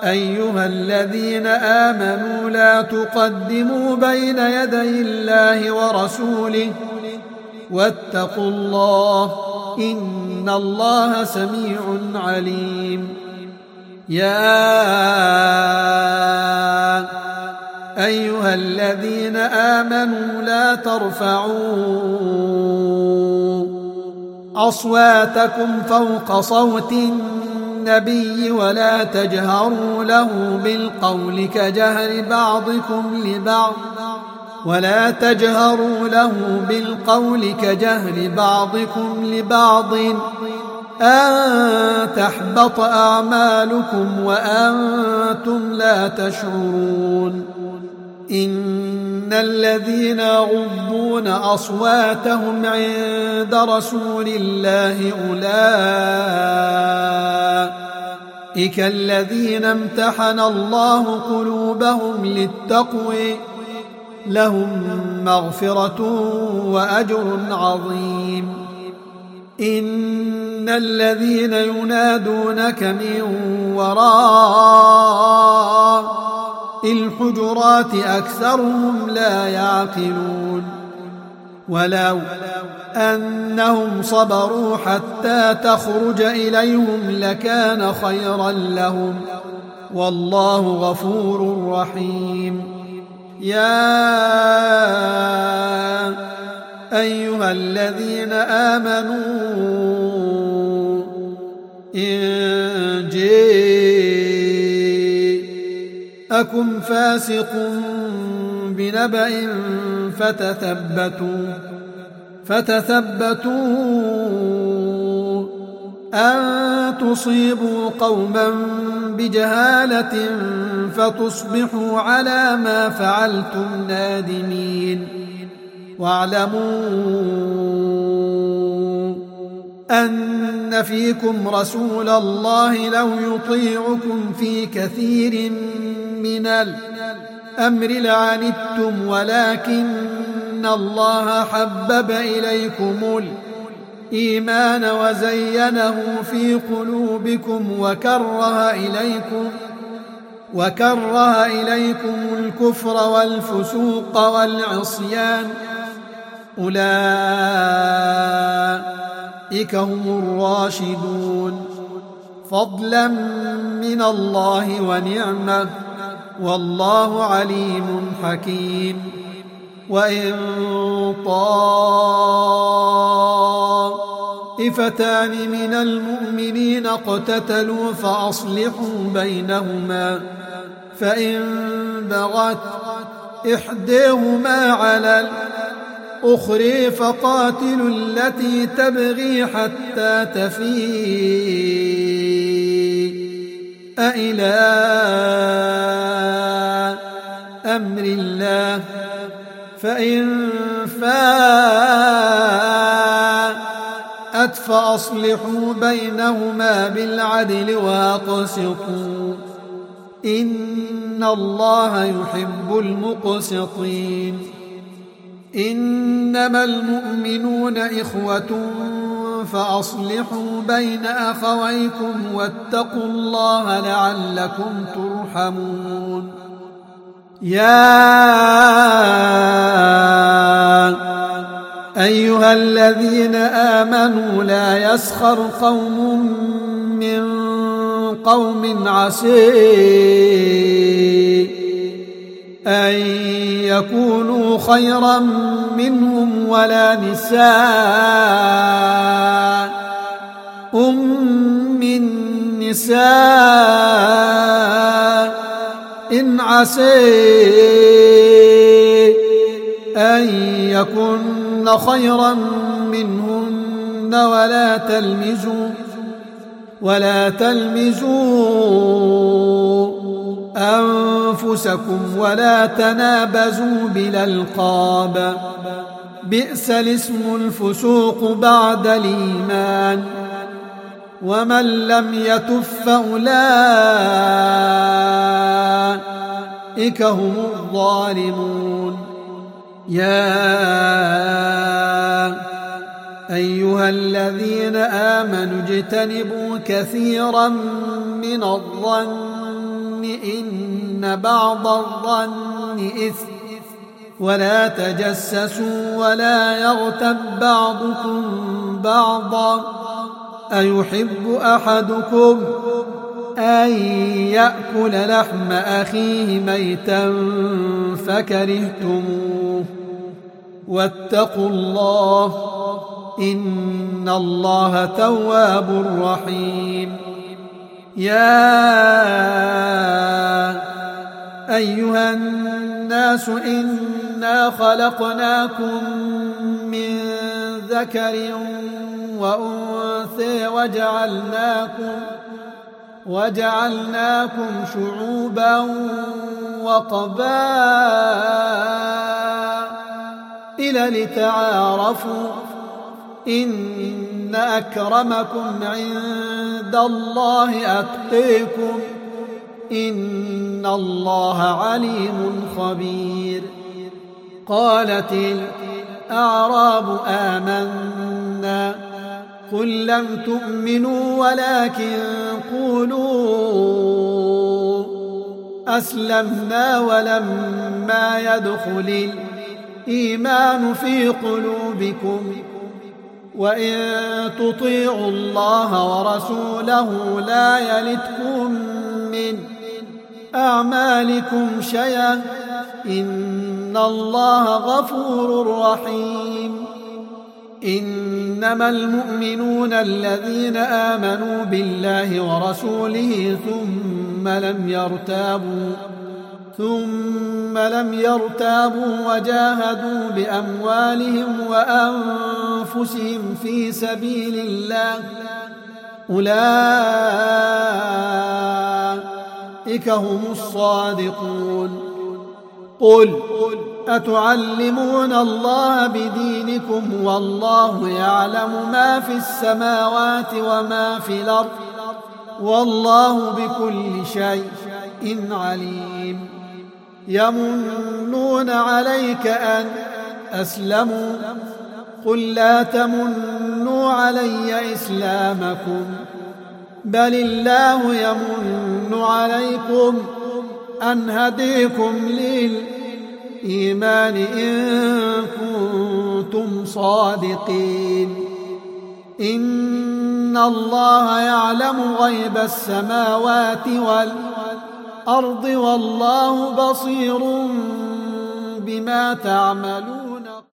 أيها الذين آمنوا لا تقدموا بين يدي الله ورسوله واتقوا الله إن الله سميع عليم. يا أيها الذين آمنوا لا ترفعوا أصواتكم فوق صوت النبي ولا تجهروا له بالقول كجهر بعضكم لبعض أن تحبط أعمالكم وأنتم لا تشعرون. إن الذين يغضون أصواتهم عند رسول الله أولئك الذين امتحن الله قلوبهم للتقوى لهم مغفرة وأجر عظيم. إن الذين ينادونك من وراء الحجرات أكثرهم لا يعقلون. ولو أنهم صبروا حتى تخرج إليهم لكان خيرا لهم والله غفور رحيم. يا أيها الذين آمنوا إن جاءكم فاسق بنبأ فتثبتوا أن تصيبوا قوما بجهالة فتصبحوا على ما فعلتم نادمين. واعلموا أن فيكم رسول الله لو يطيعكم في كثير من الأمر لعنتم ولكن الله حبب إليكم الإيمان وزينه في قلوبكم وكره إليكم الكفر والفسوق والعصيان أولئك هم الراشدون فضلا من الله ونعمة والله عليم حكيم. وإن طائفتان من المؤمنين اقتتلوا فأصلحوا بينهما فإن بغت إحداهما على الأخرى فقاتلوا التي تبغي حتى تفيء إلى أمر الله فإن فاءت فأصلحوا بينهما بالعدل وأقسطوا إن الله يحب المقسطين. إنما المؤمنون إخوة فأصلحوا بين أخويكم واتقوا الله لعلكم ترحمون. يا أيها الذين آمنوا لا يسخر قوم من قوم عسى أن يكونوا خيرا منهم ولا نساء من نساء إن عسى أن يكن خيرا منهن ولا تلمزوا أنفسكم ولا تنابزوا بالألقاب بئس الاسم الفسوق بعد الإيمان ومن لم يتب فأولئك هم الظالمون. يا أيها الذين آمنوا اجتنبوا كثيرا من الظن إن بعض الظن إثم ولا تجسسوا ولا يغتب بعضكم بعضا أيحب أحدكم أن يأكل لحم أخيه ميتا فكرهتموه واتقوا الله إن الله تواب رحيم. يا أيها الناس إنا خلقناكم من ذكر وأنثى وجعلناكم شعوبا وقبائل لتعارفوا إن أكرمكم عند الله أتقيكم إن الله عليم خبير. قالت الأعراب آمنا قل لم تؤمنوا ولكن قولوا أسلمنا ولما يدخل الإيمان في قلوبكم وإن تطيعوا الله ورسوله لا يلتكم من أعمالكم شيئا إن الله غفور رحيم. إنما المؤمنون الذين آمنوا بالله ورسوله ثم لم يرتابوا وجاهدوا بأموالهم وأنفسهم في سبيل الله أولئك هم الصادقون. قل أتعلمون الله بدينكم والله يعلم ما في السماوات وما في الأرض والله بكل شيء عليم. يمنون عليك أن أسلموا قل لا تمنوا علي إسلامكم بل الله يمن عليكم أن هديكم للإيمان إن كنتم صادقين. إن الله يعلم غيب السماوات والأرض والله بصير بما تعملون.